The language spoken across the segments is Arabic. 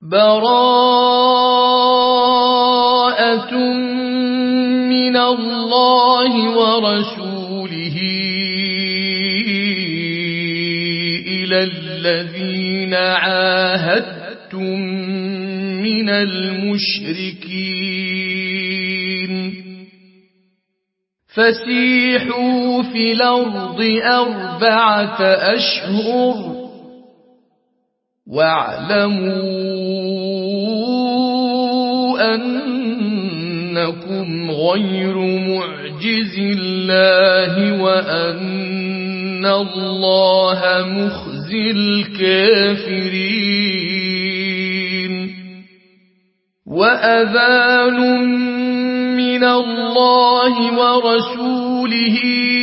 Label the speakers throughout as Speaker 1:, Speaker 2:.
Speaker 1: براءة من الله ورسوله إلى الذين عاهدتم من المشركين فسيحوا في الأرض 4 أشهر واعلموا أنكم غير معجز الله وأن الله مخزي الكافرين وأذان من الله ورسوله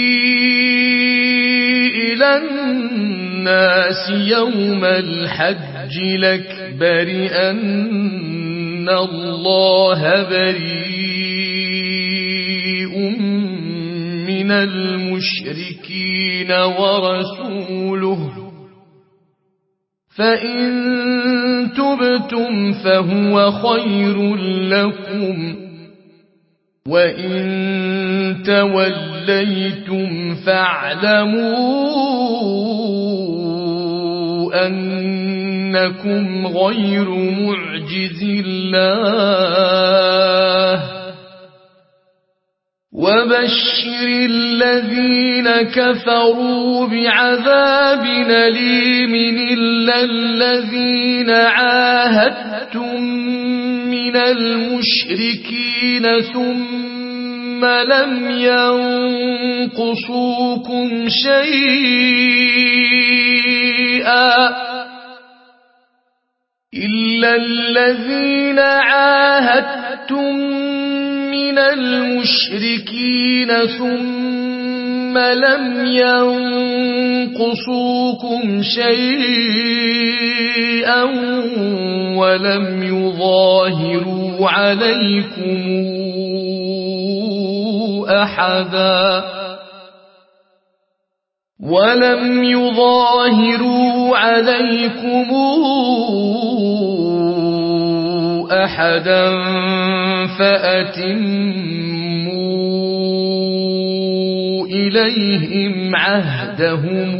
Speaker 1: إلى الناس يوم الحج الأكبر أن الله بريء من المشركين ورسوله فإن تبتم فهو خير لكم وإن توليتم فاعلموا أنكم غير معجز الله وبشر الذين كفروا بعذاب أليم إلا الذين عاهدتم من المشركين ثم لم ينقصوكم شيئا إلا الذين عاهدتم من المشركين ثم لم ينقصوكم شيئا ولم يظاهروا عليكم أحدا فأتموا إليهم عهدهم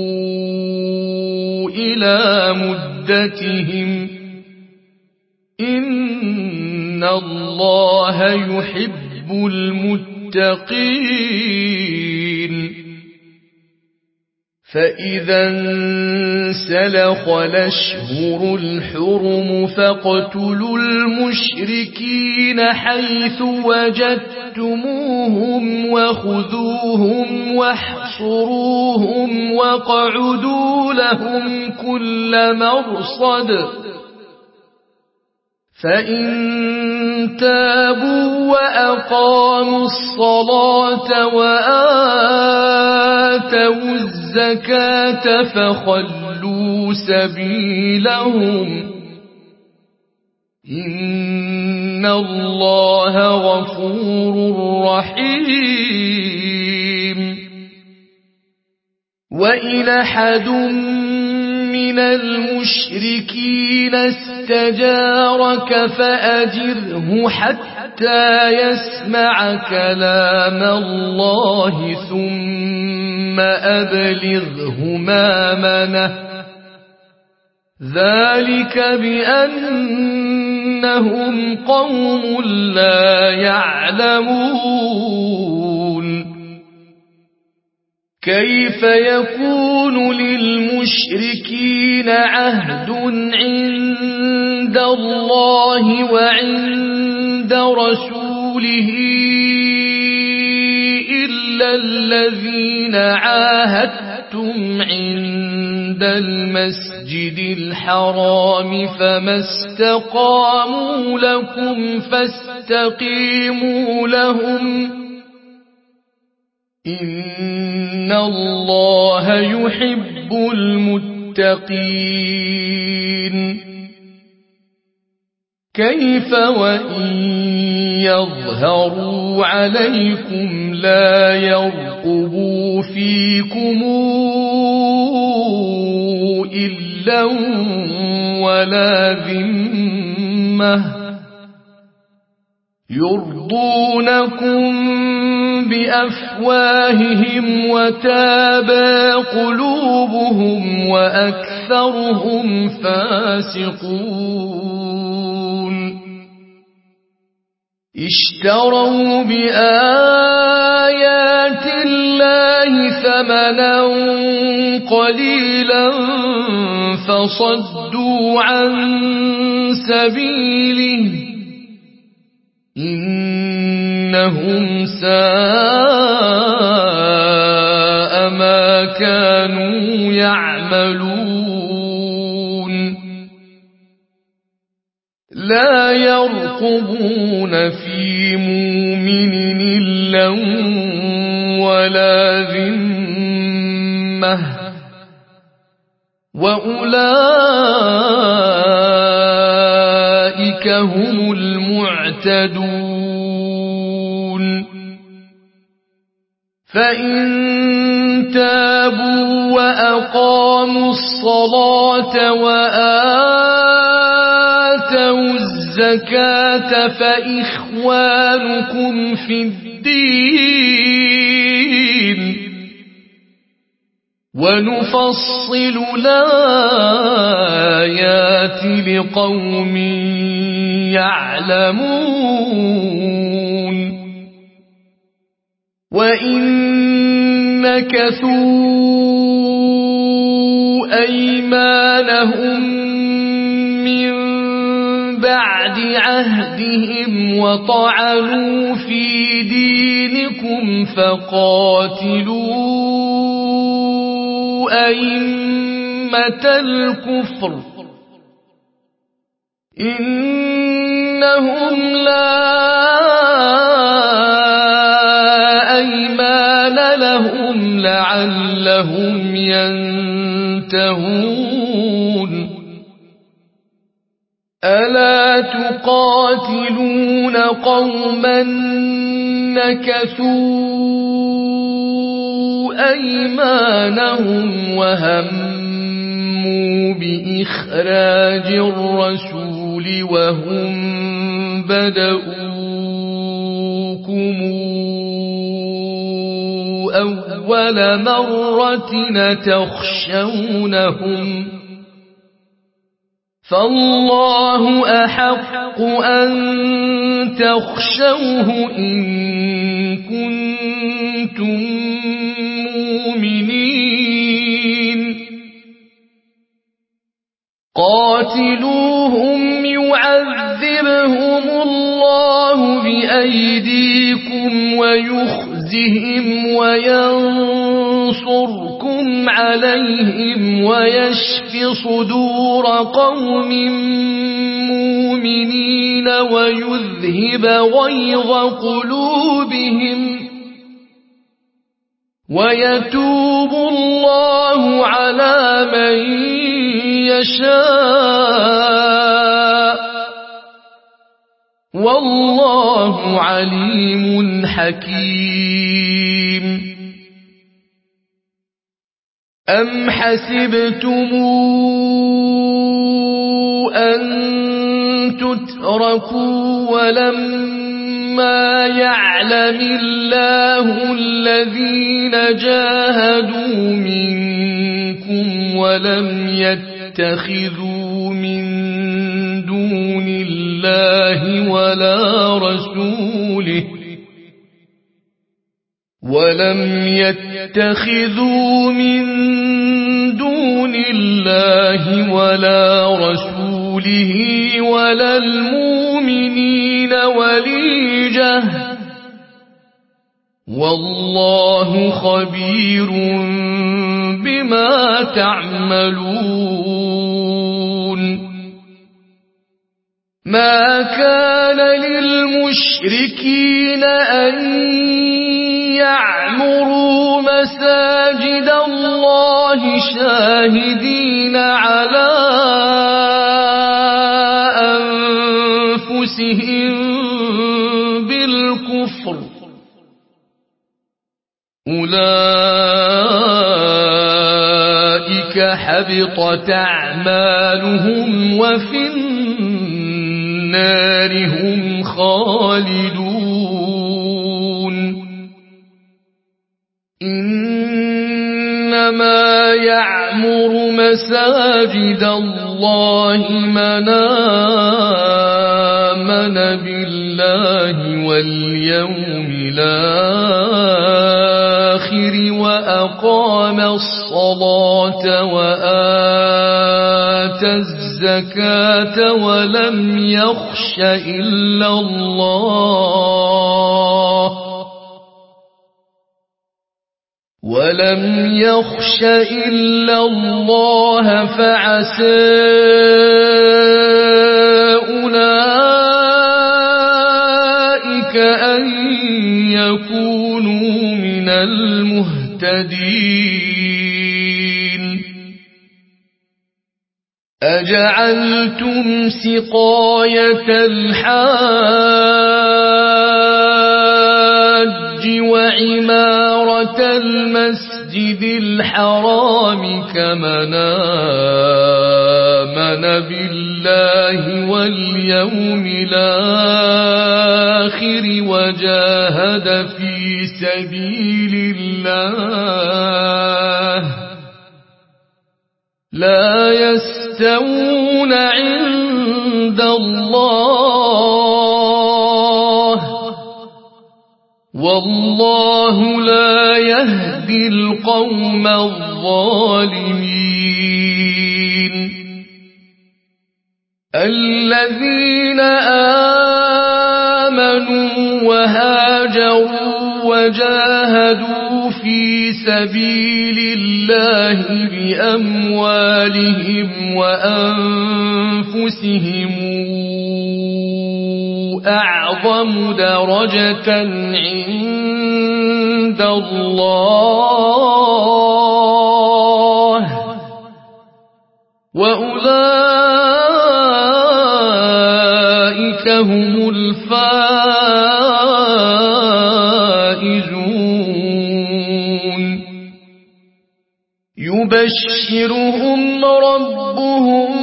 Speaker 1: إلى مدتهم إن الله يحب المتقين فإذا انسلخ الأشهر الحرم فاقتلوا المشركين حيث وجدتموهم وخذوهم واحصروهم واقعدوا لهم كل مرصد فإن تابوا وأقاموا الصلاة وآتوا الزكاة فخلوا سبيلهم إن الله غفور رحيم وإن أحد من المشركين استجارك فأجره حتى يسمع كلام الله ثم أبلغه مأمنه ذلك بأنهم قوم لا يعلمون كيف يكون للمشركين عهد عند الله وعند رسوله إلا الذين عاهدتم عند المسجد الحرام فما استقاموا لكم فاستقيموا لهم إن الله يحب المتقين كيف وإن يظهروا عليكم لا يرقبوا فيكم إلا غلا ولا ذمة يرضونكم بأفواههم وتابى قلوبهم وأكثرهم فاسقون اشتروا بآيات الله ثمنا قليلا فصدوا عن سبيله إنهم ساء ما كانوا يعملون لا يرقبون في مؤمن إلا ولا ذمة وأولئك هم المعتدون فإن تابوا وأقاموا الصلاة وآتوا الزكاة فإخوانكم في الدين ونفصل الآيات لقوم يعلمون وإن نكثوا أيمانهم من بعد عهدهم وطعنوا في دينكم فقاتلوا أئمة الكفر إنهم لا أيمان لهم لعلهم ينتهون ألا تقاتلون قوما نكثوا أيمانهم وهموا بإخراج الرسول وهم بدؤوكم أول مرة تخشونهم فالله أحق أن تخشوه إن كنتم مؤمنين قاتلوهم يعذبهم الله بأيديكم ويخزهم وينصركم عليهم ويشف صدور قوم مؤمنين ويذهب غيظ قلوبهم ويتوب الله على من يشاء والله عليم حكيم أم حسبتم أن تتركوا ولما يعلم الله الذين جاهدوا منكم ولم يتخذوا من دون الله ولا رسوله ولا المؤمنين وليجة والله خبير بما تعملون ما كان للمشركين أن يعمروا مساجد الله شاهدين على أنفسهم بالكفر أولئك حبطت أعمالهم وفي النار هم خالدون إنما يعمر مساجد الله من آمن بالله واليوم الآخر وأقام الصلاة وآتى الزكاة ولم يخش إلا الله فعسى أولئك أن يكونوا من المهتدين أجعلتم سقاية الحاج وعمارة المسجد الحرام كمن آمن بالله واليوم الآخر وجاهد في سبيل الله لا يستوون عند الله والله لا يهدي القوم الظالمين الذين آمنوا وهاجروا وجاهدوا في سبيل الله بأموالهم وأنفسهم أعظم درجة عند الله وأولئك هم الفائزون يبشرهم ربهم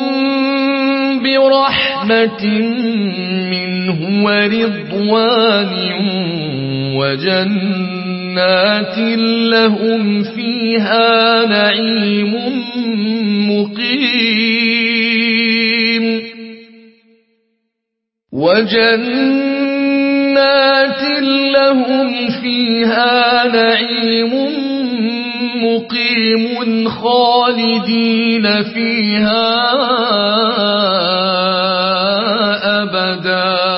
Speaker 1: برحمة منه ورضوان وجنات لهم فيها نعيم مقيم وجنات لهم فيها نعيم مقيم خالدين فيها أبدا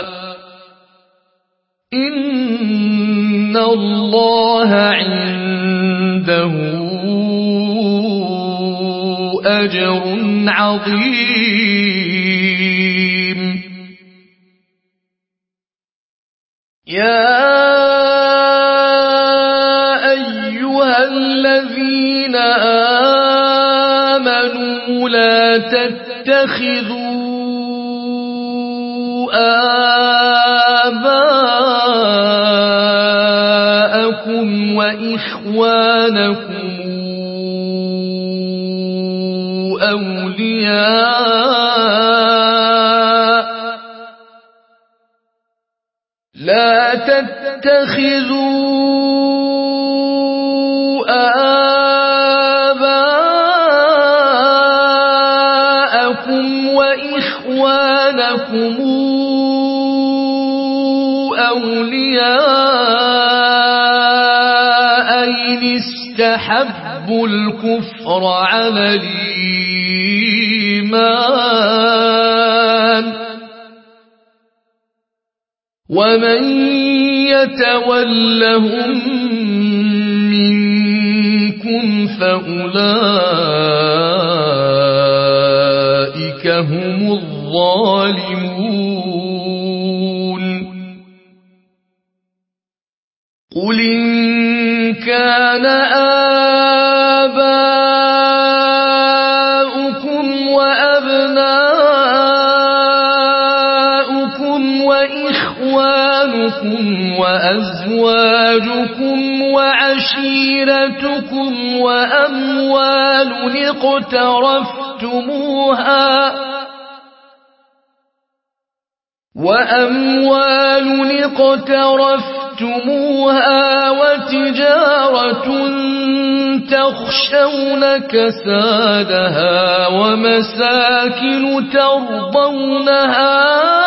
Speaker 1: إن الله عنده أجر عظيم يا أيها الذين آمنوا لا تتخذوا آباءكم وإخوانكم أولياء لا تتخذوا آباءكم وإخوانكم أولياء إن استحبوا الكفر على الإيمان ومن يتولهم منكم فأولئك هم الظالمون قل إن كان آباؤكم وأبناؤكم وإخوانكم إخوانكم وأزواجكم وعشيرتكم وأموال اقترفتموها وتجارة تخشون كسادها ومساكن ترضونها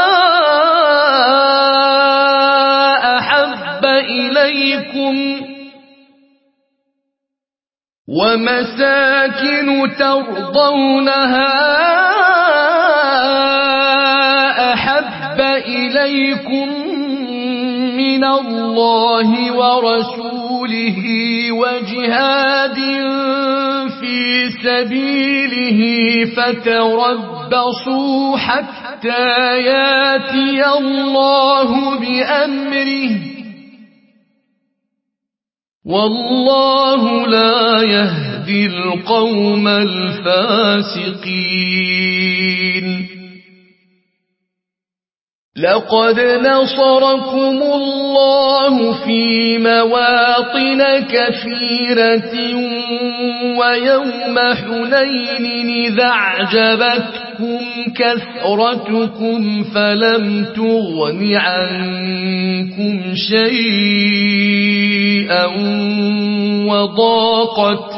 Speaker 1: أحب إليكم من الله ورسوله وجهاد في سبيله فتربصوا حتى ياتي الله بأمره والله لا يهدي القوم الفاسقين. لقد نصركم الله في مواطن كثيرة ويوم حنين إذا أعجبتكم كثرتكم فلم تغن عنكم شيئا وضاقت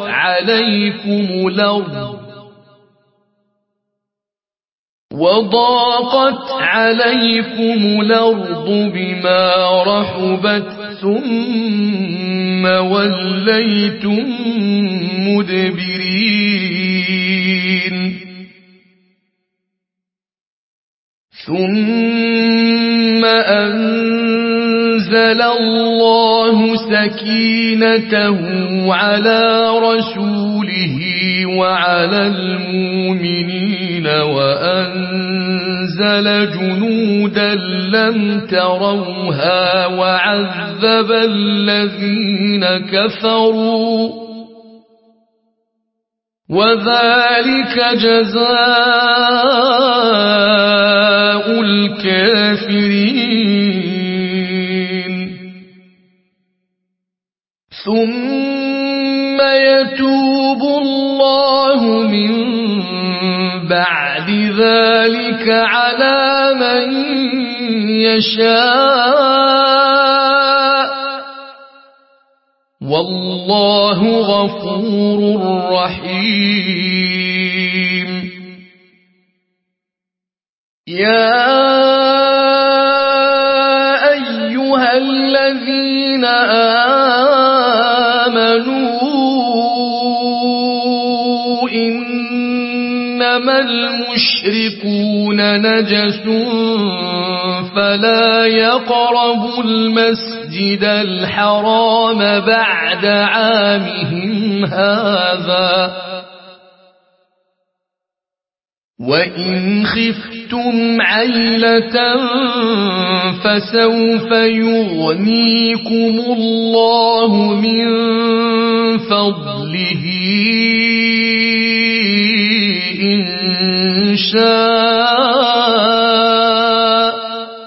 Speaker 1: عليكم الأرض بما رحبت ثم وليتم مدبرين. ثم أنزل الله سكينته على رسوله وعلى المؤمنين وأنزل جنودا لم تروها وعذب الذين كفروا وذلك جزاء الكافرين. ثم يتوب الله من بعد ذلك على من يشاء والله غفور رحيم. يا أيها الذين آمنوا إنما المشركون نجس فلا يقربوا المسجد الحرام بعد عامهم هذا وإن خفتم عيلة فسوف يغنيكم الله من فضله إن شاء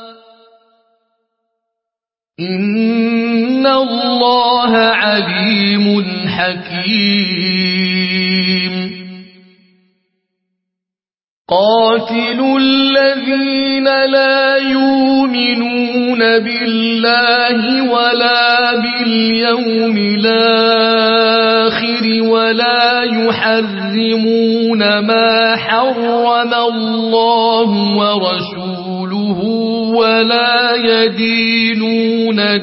Speaker 1: إن الله عليم حكيم. قاتلوا الذين لا يؤمنون بالله ولا باليوم الآخر ولا يحرمون ما حرم الله ورسوله ولا يدينون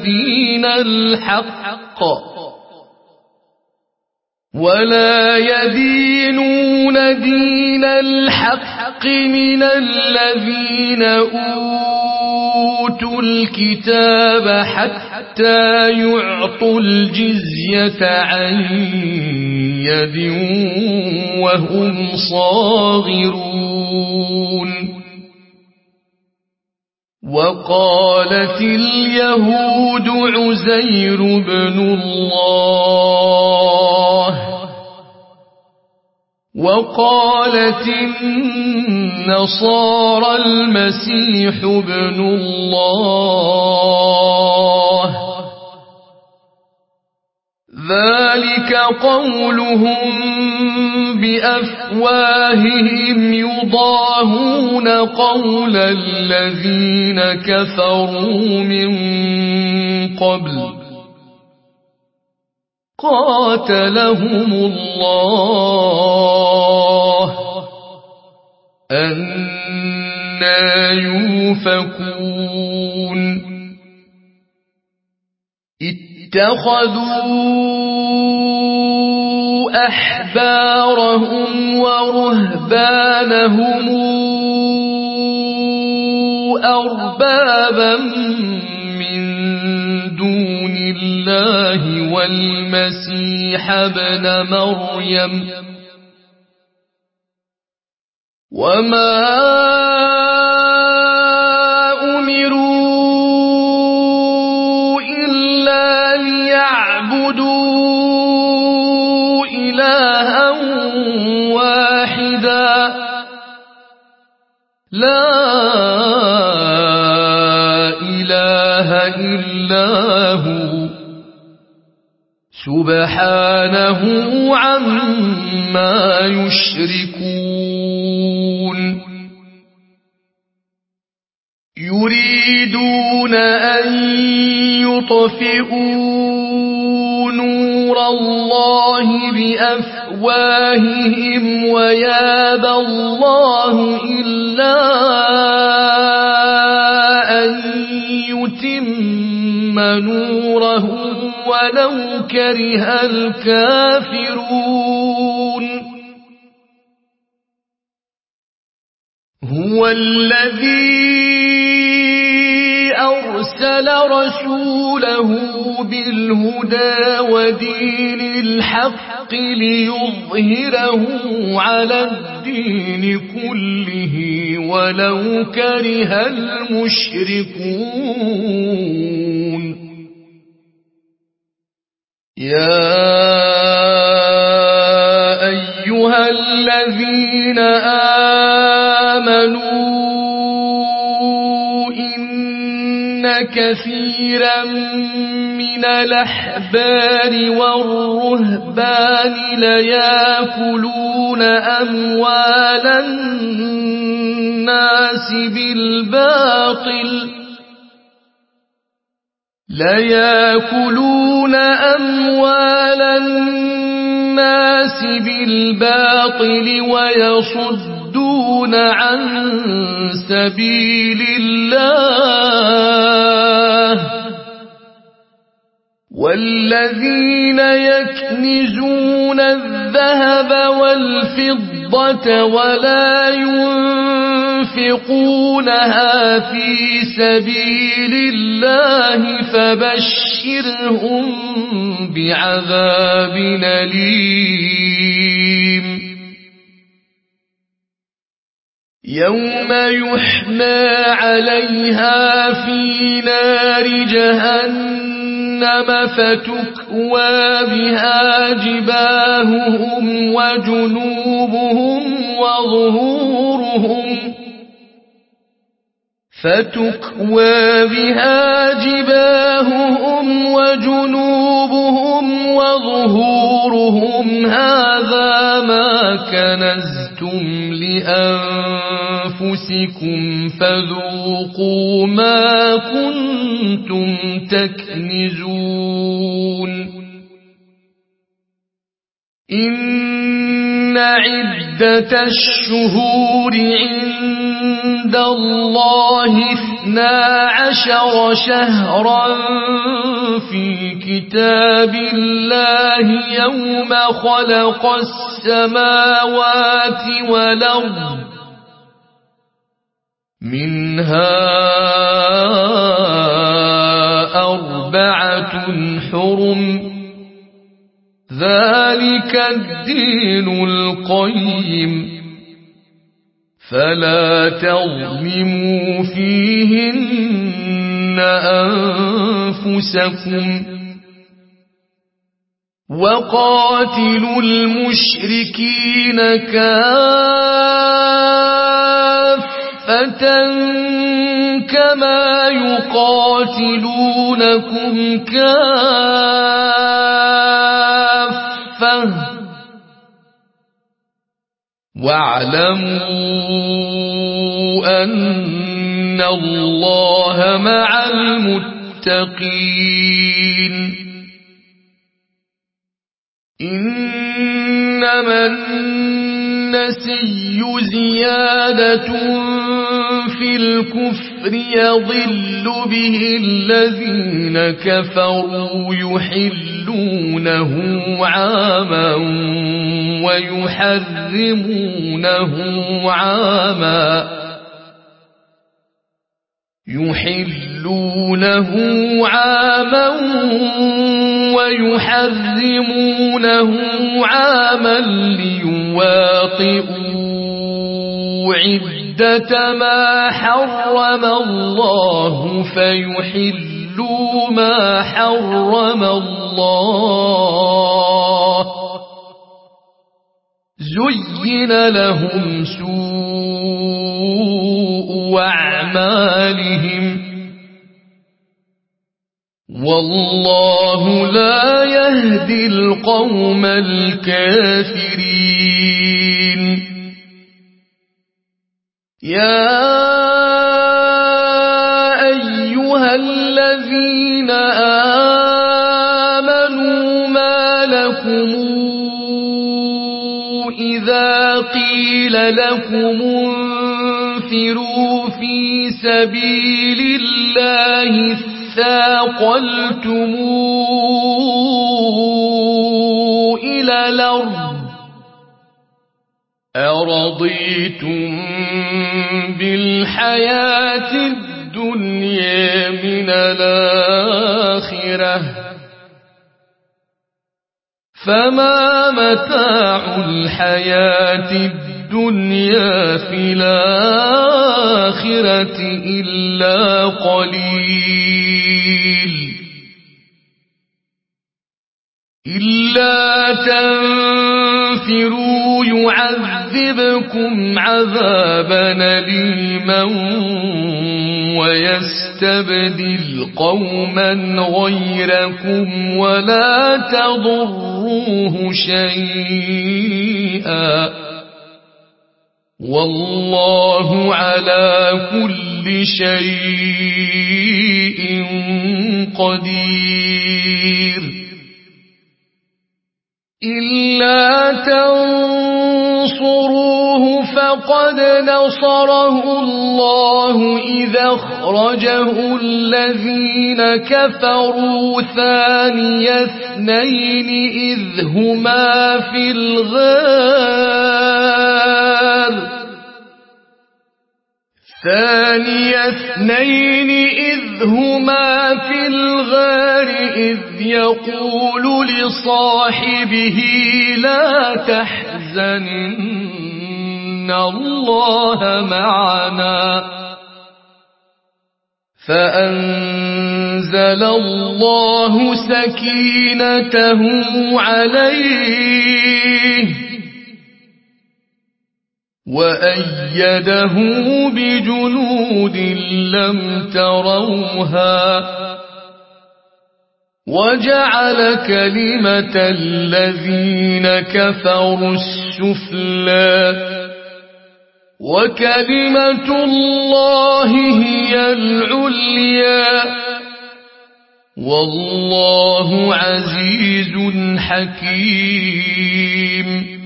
Speaker 1: دين الحق من الذين أوتوا الكتاب حتى يعطوا الجزية عن يد وهم صاغرون. وقالت اليهود عزير بن الله وقالت النصارى المسيح ابن الله ذلك قولهم بأفواههم يضاهون قول الذين كفروا من قبل قاتلهم الله أنى يؤفكون اتخذوا أحبارهم ورهبانهم أربابا من دون الله والمسيح ابن مريم وما أمروا إلا ليعبدوا إلها واحدا لا إله إلا هو سبحانه عما يشركون يريدون أن يطفئوا نور الله بأفواههم ويابى الله إلا أن يتم نوره ولو كره الكافرون هو الذي أرسل رسوله بالهدى ودين الحق ليظهره على الدين كله ولو كره المشركون يا أيها الذين آمنوا إن كثيرا من الأحبار والرهبان ليأكلون أموال الناس بالباطل ويصدون عن سبيل الله والذين يكنزون الذهب والفضة ولا ينفقونها في سبيل الله فبشرهم بعذاب أليم يوم يحمى عليها في نار جهنم فتكوى بها جباههم وجنوبهم وظهورهم هذا ما كنزتم لأنفسكم فذوقوا ما كنتم تكنزون إن عدة الشهور عند الله 12 شهرا في كتاب الله يوم خلق السماوات والأرض منها 4 حرم ذلك الدين القيم فلا تظلموا فيهن أنفسكم وقاتلوا المشركين كافة كما يقاتلونكم كافة واعلموا أن الله مع المتقين إنما النسي زيادة في الكفر يضل به الذين كفروا يحلونه عاما ويحرمونه عاما ليواطئوا عدة ما حرم الله فيحلوا ما حرم الله زين لهم سوء أعمالهم والله لا يهدي القوم الكافرين يا أيها الذين آمنوا ما لكم إذا قيل لكم انفروا في سبيل الله ثاقلتم إلى الأرض أرضيتم بالحياة الدنيا من الآخرة فما متاع الحياة الدنيا في الآخرة إلا قليل إلا تنفروا يعذبكم عذابا أليما ويستبدل قوما غيركم ولا تضروه شيئا والله على كل شيء قدير إلا تنصروه فقد نصره الله إذا أخرجه الذين كفروا ثاني اثنين إذ هما في الغار إذ يقول لصاحبه لا تحزن إن الله معنا فأنزل الله سكينته عليه وأيده بجنود لم تروها وجعل كلمة الذين كفروا السفلى وكلمة الله هي العليا والله عزيز حكيم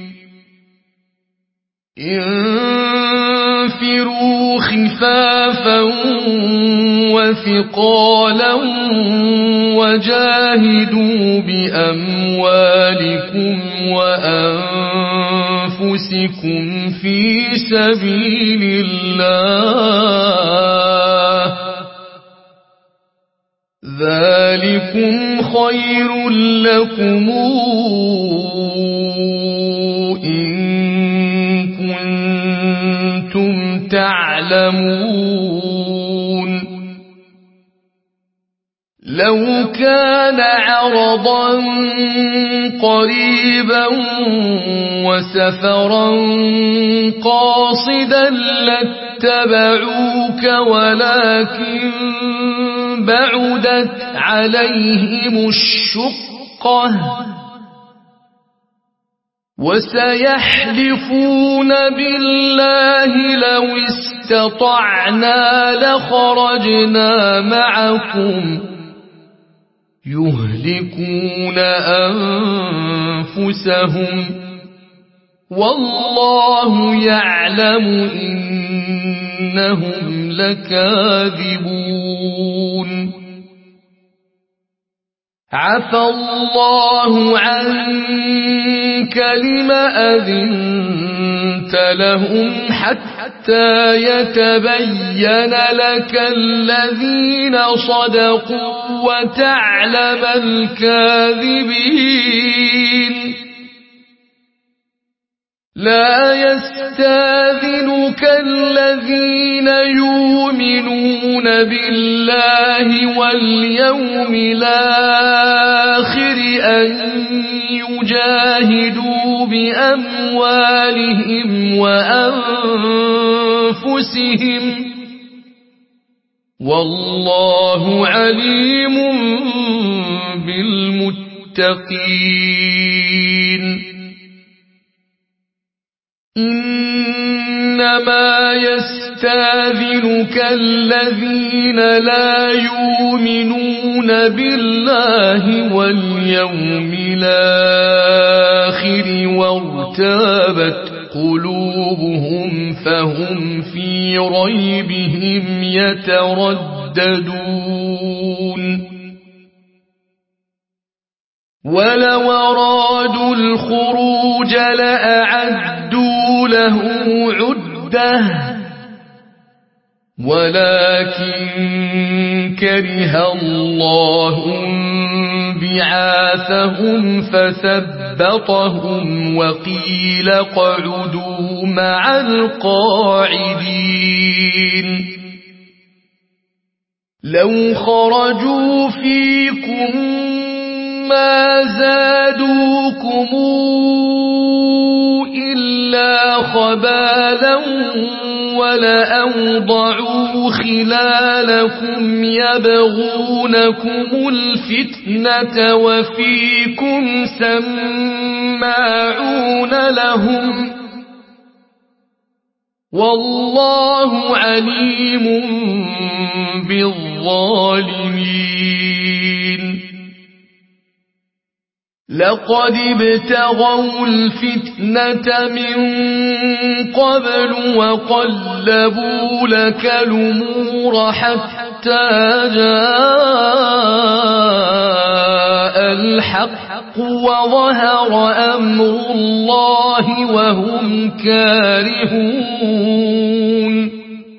Speaker 1: انفروا خفافا وثقالا وجاهدوا بأموالكم وأنفسكم في سبيل الله ذلكم خير لكم تعلمون لو كان عرضا قريبا وسفرا قاصدا لاتبعوك ولكن بعدت عليهم الشقة وسيحلفون بالله لو استطعنا لخرجنا معكم يهلكون أنفسهم والله يعلم إنهم لكاذبون عفى الله عنك لم أذنت لهم حتى يتبين لك الذين صدقوا وتعلم الكاذبين لا يستاذنك الذين يؤمنون بالله واليوم الآخر أن يجاهدوا بأموالهم وأنفسهم والله عليم بالمتقين إنما يستاذنك الذين لا يؤمنون بالله واليوم الآخر وارتابت قلوبهم فهم في ريبهم يترددون ولو أرادوا الخروج لأعدوا له عدة ولكن كره الله بعاثهم فثبطهم وقيل اقعدوا مع القاعدين لو خرجوا فيكم ما زادوكم إلا خبالا ولأوضعوا خلالكم يبغونكم الفتنة وفيكم سماعون لهم والله عليم بالظالمين لقد ابتغوا الفتنة من قبل وقلبوا لك الأمور حتى جاء الحق وظهر أمر الله وهم كارهون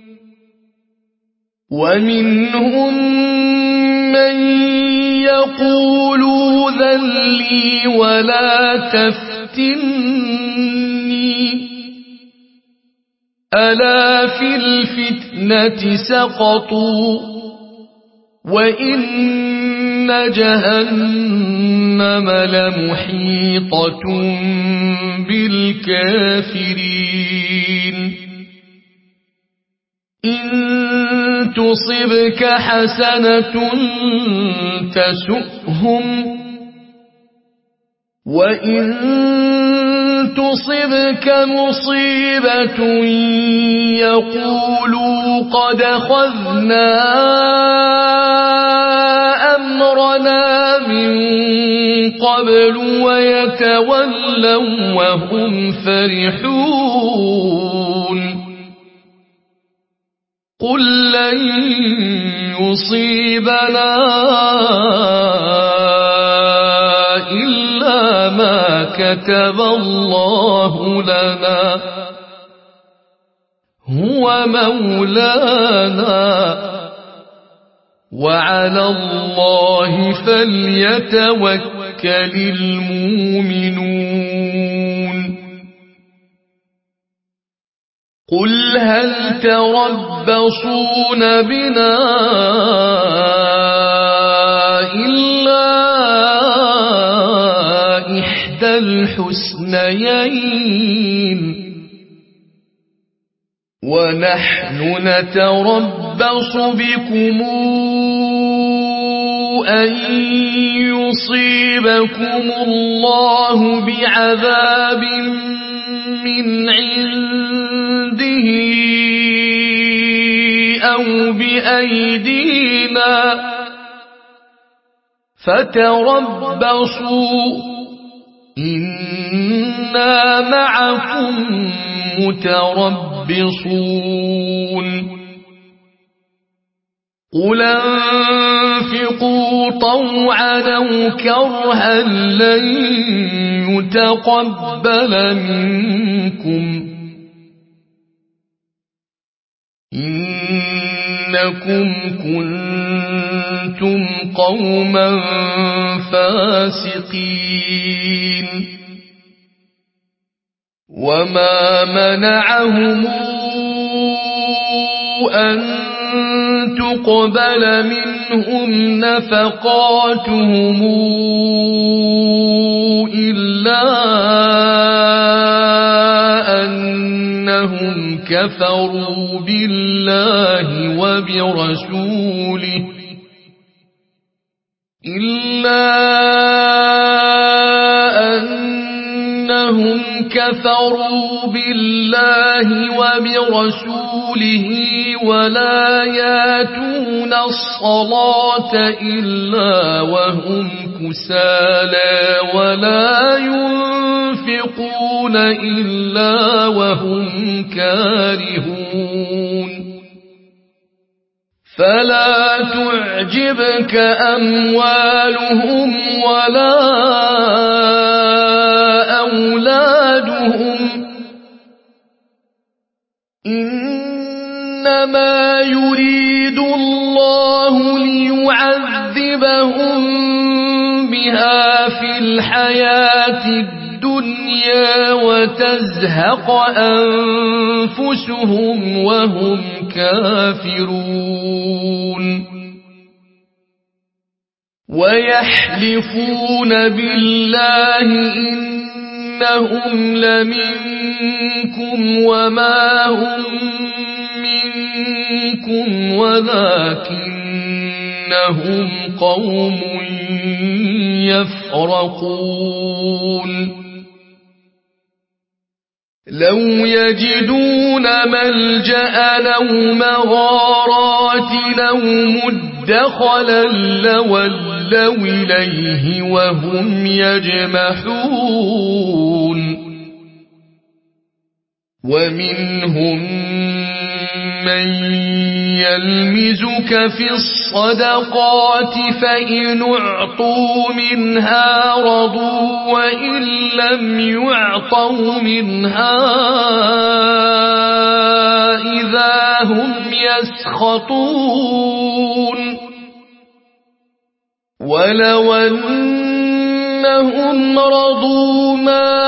Speaker 1: ومنهم من يقول ذن لي ولا تفتني ألا في الفتنة سقطوا وإن جهنم لمحيطة بالكافرين إن تصبك حسنة تسؤهم وإن تصبك مصيبة يقولوا قد أخذنا أمرنا من قبل ويتولوا وهم فرحون قل لن يصيبنا إلا ما كتب الله لنا هو مولانا وعلى الله فليتوكل المؤمنون قل هل تربصون بنا الحسنيين ونحن نتربص بكم أن يصيبكم الله بعذاب من عنده أو بأيدينا فتربصوا إنا معكم متربصون قل انفقوا طوعا أو كرها لن يتقبل منكم إنكم كنتم قوما فاسقين وما منعهم أن تقبل منهم نفقاتهم إلا أنهم كفروا بالله وبرسوله ولا ياتون الصلاة إلا وهم كسالى ولا ينفقون إلا وهم كارهون فلا تعجبك أموالهم ولا أولادهم إنما يريد الله ليعذبهم بها في الحياة الدنيا وتزهق أنفسهم وهم كافرون ويحلفون بالله إنهم لمنكم وما هم منكم ولكنهم قوم يفرقون لو يجدون ملجأ أو مغارات أو مدخلا لولوا إليه وهم يجمحون ومنهم من يلمزك في الصدقات فإن أعطوا منها رضوا وإن لم يعطوا منها إذا هم يسخطون ولو أنهم رضوا ما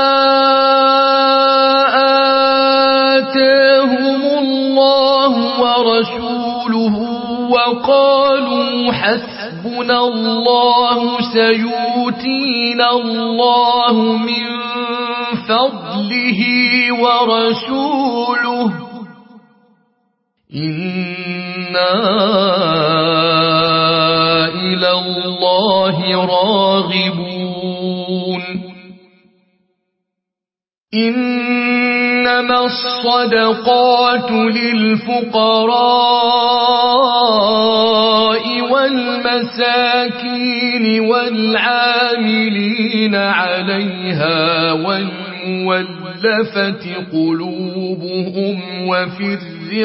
Speaker 1: آتاهم الله ورسوله وقالوا حسبنا الله سيؤتينا الله من فضله ورسوله إنا إلى الله راغبون إنما الصدقات للفقراء والمساكين والعاملين عليها والمولفة قلوبهم وفي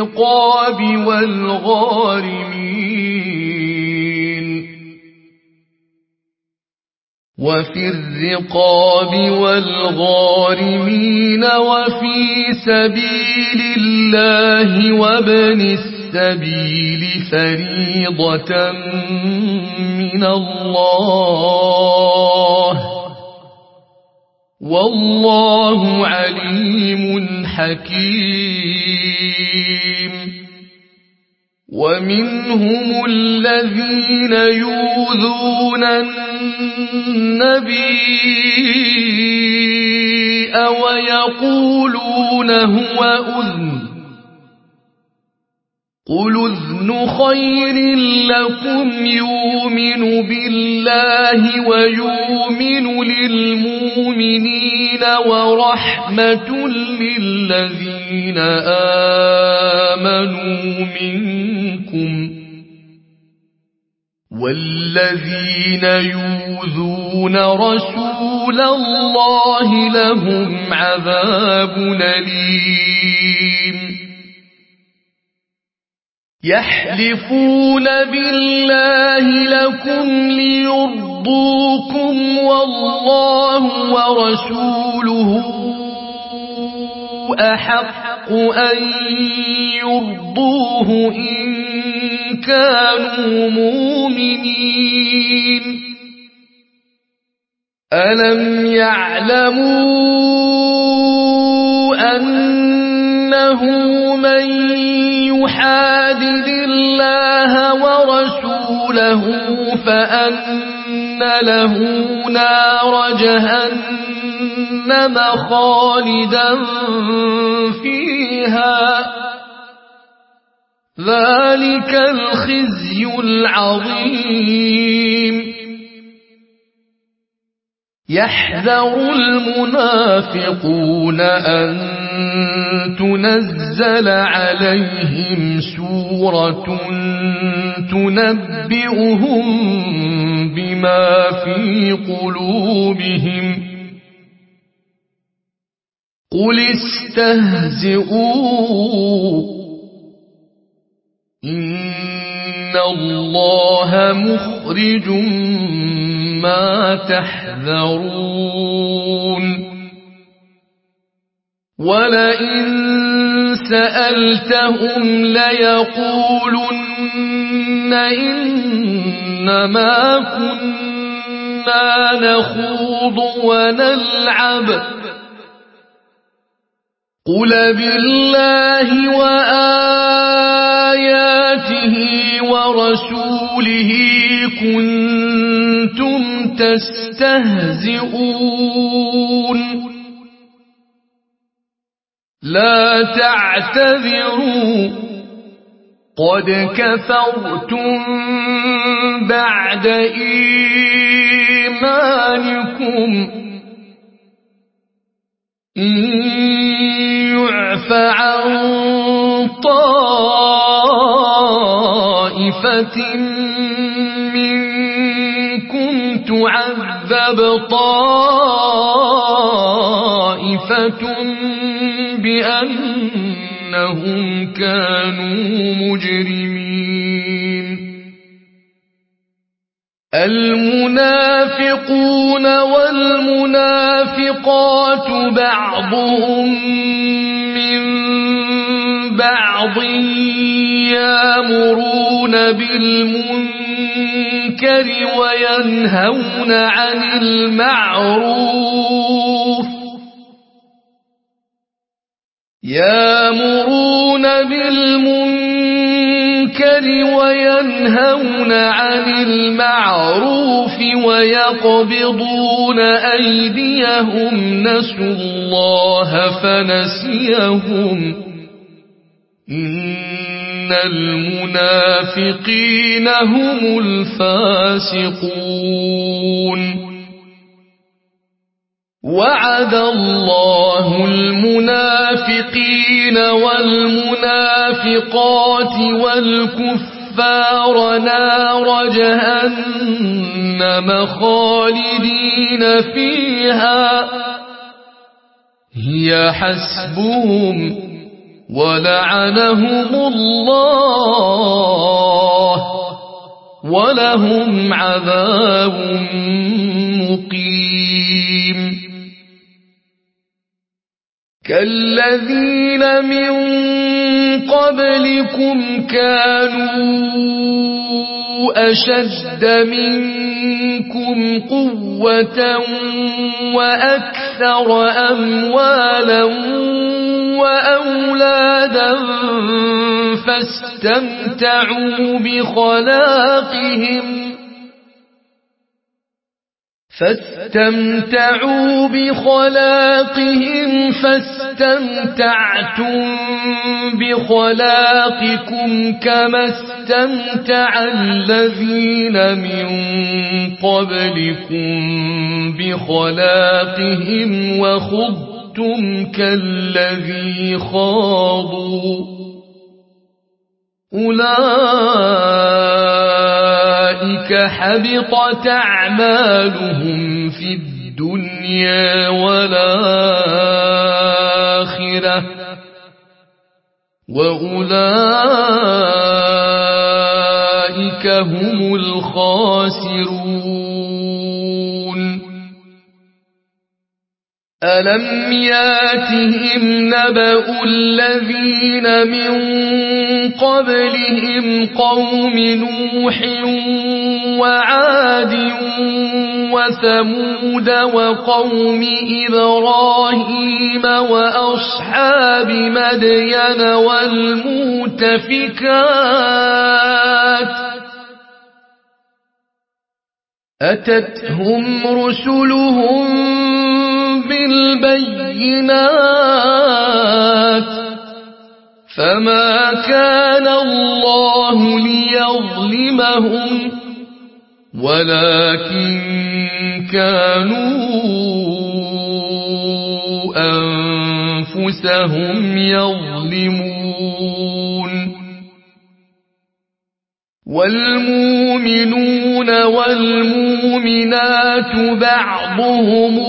Speaker 1: الرقاب والغارمين وفي سبيل الله وابن السبيل فريضة من الله والله عليم حكيم ومنهم الذين يؤذون النبي ويقولون هو أذن قل أذن خير لكم يؤمن بالله ويؤمن للمؤمنين ورحمة للذين آمنوا منكم والذين يؤذون رسول الله لهم عذاب أليم يحلفون بالله لكم ليرضوكم والله ورسوله أحق أن يرضوه إن كانوا مؤمنين ألم يعلموا أنه من يحادد الله ورسوله فأن له نار جهنم خالدا فيها ذلك الخزي العظيم يحذر المنافقون أن تنزل عليهم سورة تنبئهم بما في قلوبهم قل استهزئوا إن الله مخرج ما تحذرون ولئن سألتهم ليقولن إنما كنا نخوض ونلعب قل بالله وآياته ورسوله كنتم تستهزئون لا تعتذروا قد كفرتم بعد إيمانكم إن يعف عن طائفة منكم تعذب طائفة بأنهم كانوا مجرمين المنافقون والمنافقات بعضهم من بعض يأمرون بالمنكر وينهون عن المعروف يأمرون بالمنكر وينهون عن المعروف ويقبضون أيديهم نسوا الله فنسيهم إن المنافقين هم الفاسقون وعد الله المنافقين والمنافقات والكفار نار جهنم خالدين فيها هي حسبهم ولعنهم الله ولهم عذاب مقيم كالذين من قبلكم كانوا أشد منكم قوة وأكثر أموالا وأولادا فاستمتعوا بخلاقهم فاستمتعتم بخلاقكم كما استمتع الذين من قبلكم بخلاقهم وخضتم كالذي خاضوا أولئك حبطت أعمالهم في الدنيا والآخرة وأولئك هم الخاسرون ألم ياتهم نبأ الذين من قبلهم قوم نوح وعاد وثمود وقوم إبراهيم وأصحاب مدين والمؤتفكات أتتهم رسلهم بالبينات فما كان الله ليظلمهم ولكن كانوا أنفسهم يظلمون والمؤمنون والمؤمنات بعضهم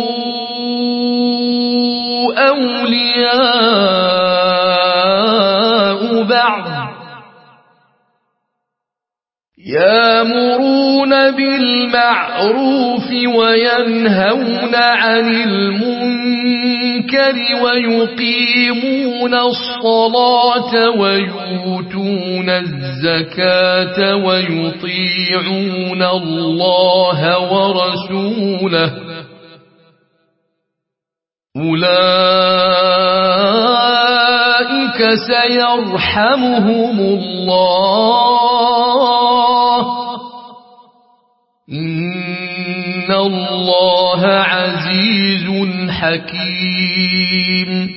Speaker 1: أولياء بعض يأمرون بالمعروف وينهون عن المنكر ويقيمون الصلاة ويؤتون الزكاة ويطيعون الله ورسوله أولئك سيرحمهم الله إن الله عزيز حكيم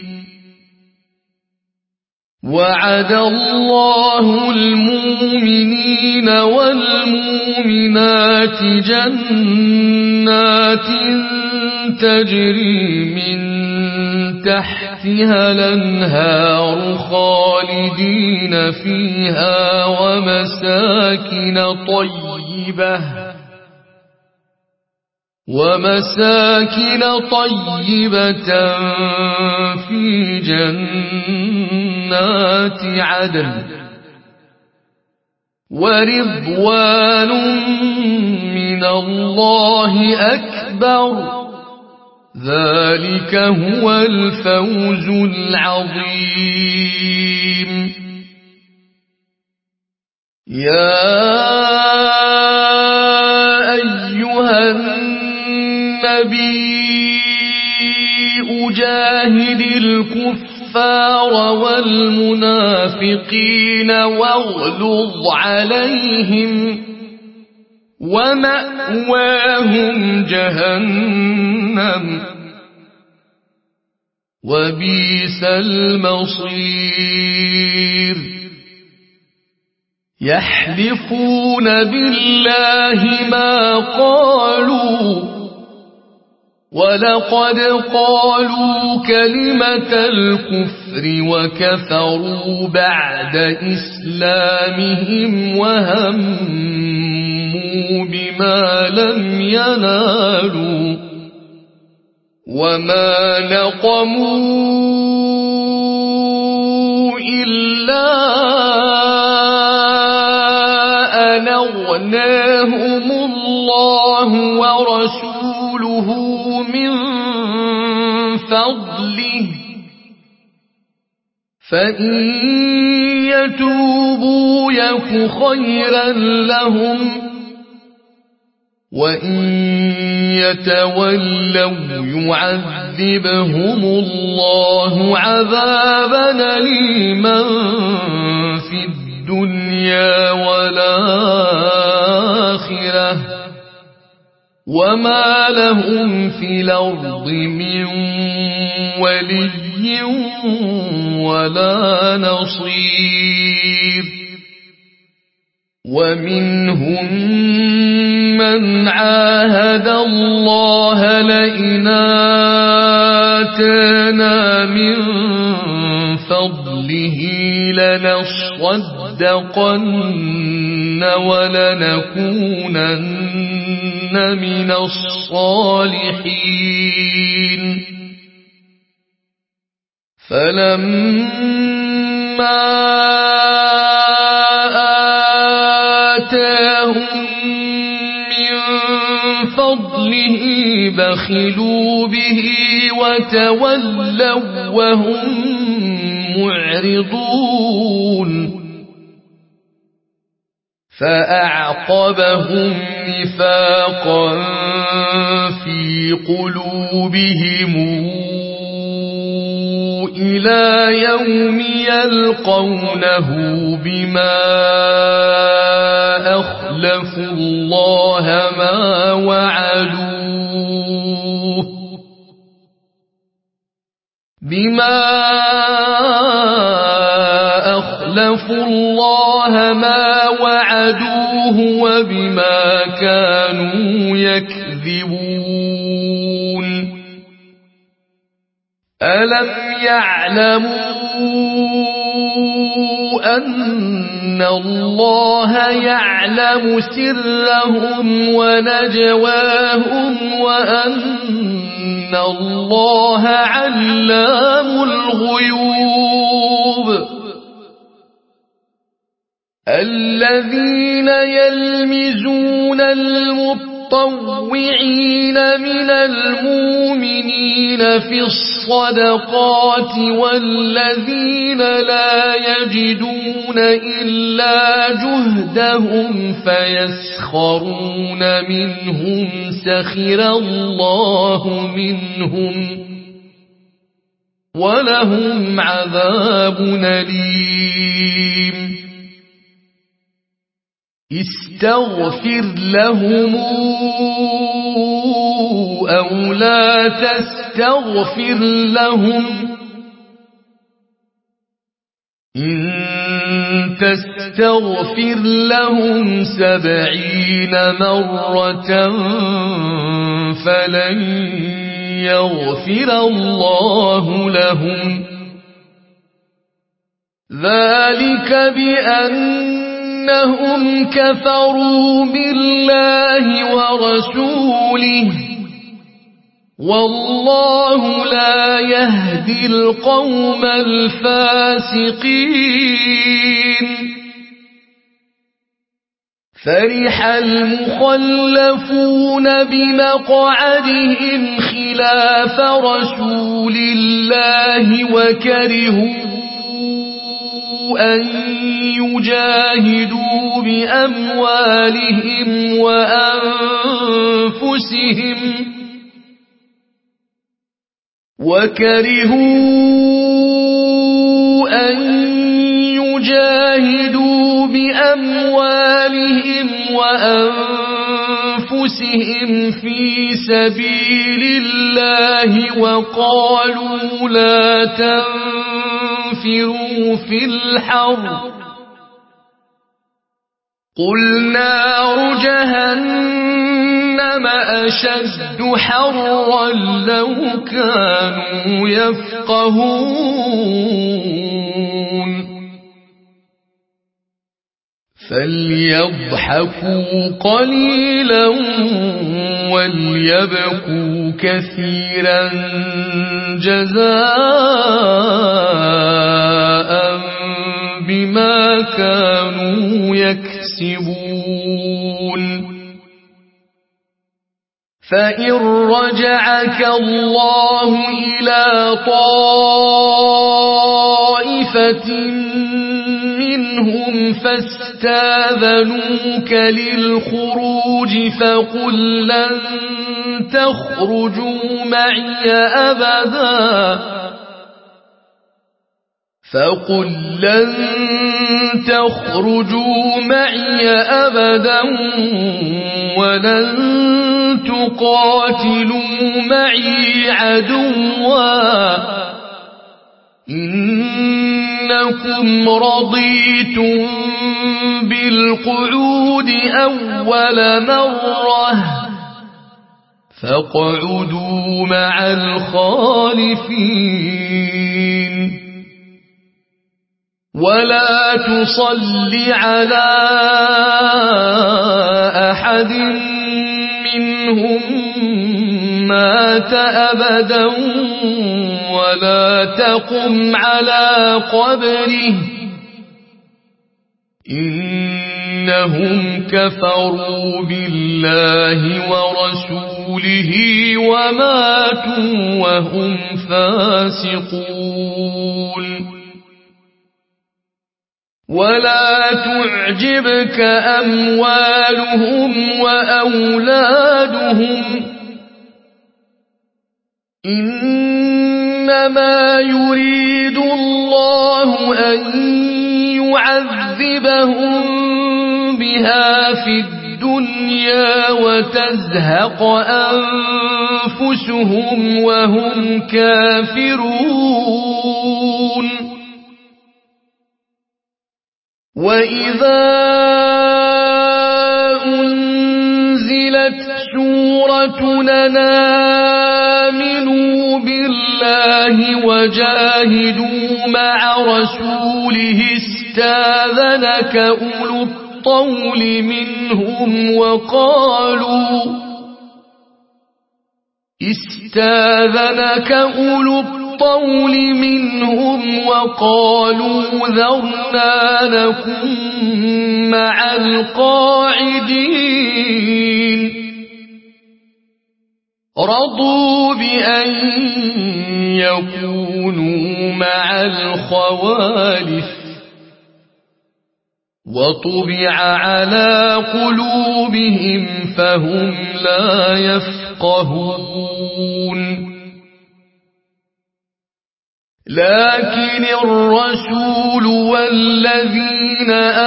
Speaker 1: وعد الله المؤمنين والمؤمنات جنات تجري من تحتها الأنهار خالدين فيها ومساكن طيبة في جنات عدن ورضوان من الله أكبر ذلك هو الفوز العظيم يا أيها النبي جاهد الكفار والمنافقين واغلظ عليهم ومأواهم جهنم وبئس المصير يحلفون بالله ما قالوا ولقد قالوا كلمة الكفر وكفروا بعد إسلامهم وهموا بما لم ينالوا وما نقموا إلا أن أغناهم الله ورسوله من فضله فإن يتوبوا يك خيرا لهم وإن يتولوا يعذبهم الله عذابا أليما في الدنيا والآخرة وما لهم في الأرض من ولي ولا نصير ومنهم من عاهد الله لئن آتانا من فضله لنصدقن ولنكونن من الصالحين فلما آتاهم من فضله بخلوا به وتولوا وهم معرضون فأعقبهم نفاقا في قلوبهم إلى يوم يلقونه بما أخلفوا الله ما وعدوه وبما كانوا يكذبون ألم يعلموا أن الله يعلم سرهم ونجواهم وأن الله علام الغيوب الذين يلمزون المطوعين من المؤمنين في الصدقات والذين لا يجدون إلا جهدهم فيسخرون منهم سخر الله منهم ولهم عذاب أليم استغفر لهم أو لا تستغفر لهم إن تستغفر لهم 70 مرة فلن يغفر الله لهم ذلك بأنهم كفروا بالله ورسوله والله لا يهدي القوم الفاسقين فرح المخلفون بمقعدهم خلاف رسول الله وكرهوا أن يجاهدوا بأموالهم وأنفسهم في سبيل الله وقالوا لا تنفروا في الحر قل نار جهنم أشد حرا لو كانوا يفقهون فليضحكوا قليلا وليبكوا كثيرا جزاء بما كانوا يكسبون فإن رجعك الله إلى طائفة منهم فاستاذنوك للخروج فقل لن تخرجوا معي أبدا ولن تقاتلوا معي عدوا إنكم رضيتم بالقعود أول مرة فاقعدوا مع الخالفين ولا تصل على أحد منهم مات أبدا ولا تقم على قبره إنهم كفروا بالله ورسوله وماتوا وهم فاسقون ولا تعجبك أموالهم وأولادهم إنما يريد الله أن يعذبهم بها في الدنيا وتزهق أنفسهم وهم كافرون وإذا أنزلت سورة آمنوا بالله وجاهدوا مع رسوله استاذنك أولو الطول منهم وقالوا ذرنا نكن مع القاعدين رضوا بأن يكونوا مع الخوالف وطبع على قلوبهم فهم لا يفقهون لكن الرسول والذين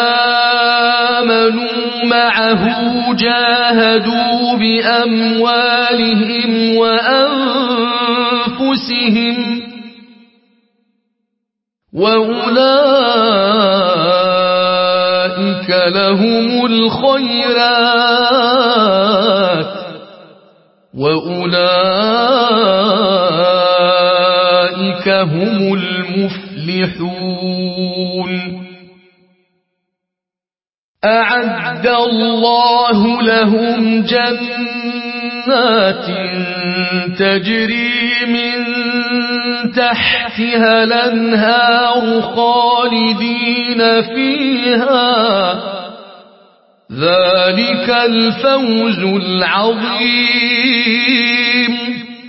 Speaker 1: آمنوا معه جاهدوا بأموالهم وأنفسهم وأولئك لهم الخيرات وأولئك هم المفلحون أعد الله لهم جنات تجري من تحتها الأنهار خالدين فيها ذلك الفوز العظيم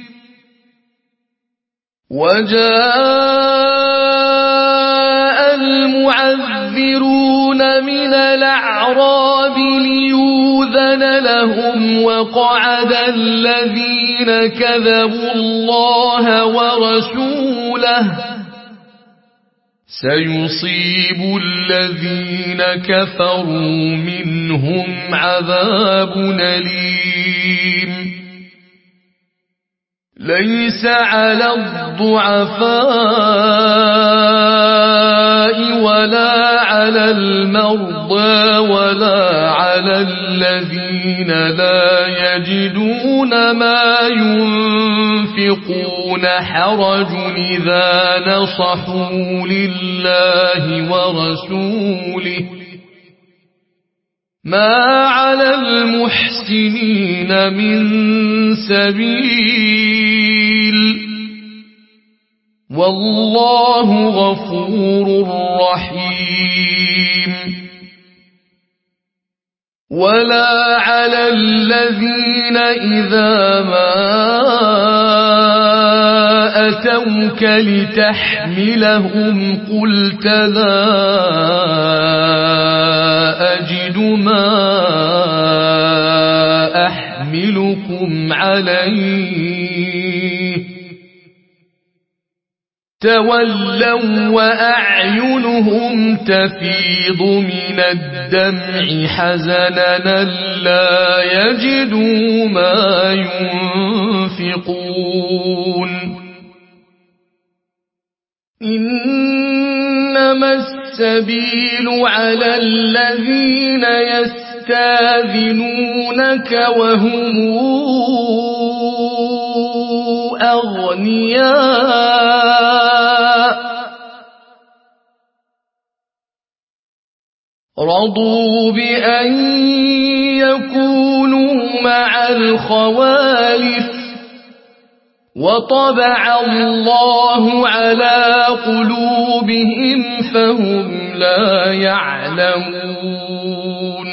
Speaker 1: وجاء المعذرون من الأعراب ليؤذن لهم وقعد الذين كذبوا الله ورسوله سيصيب الذين كفروا منهم عذاب أليم ليس على الضعفاء ولا على المرضى ولا على الذين لا يجدون ما ينفقون حرج إذا نصحوا لله ورسوله ما على المحسنين من سبيل والله غفور رحيم ولا على الذين إذا ما أتوك لتحملهم قلت لا أجد ما أحملكم عليه تولوا وأعينهم تفيض من الدمع حزنا لا يجدوا ما ينفقون إنما السبيل على الذين يستاذنونك وهم أغنياء رضوا بأن يكونوا مع الخوالف وطبع الله على قلوبهم فهم لا يعلمون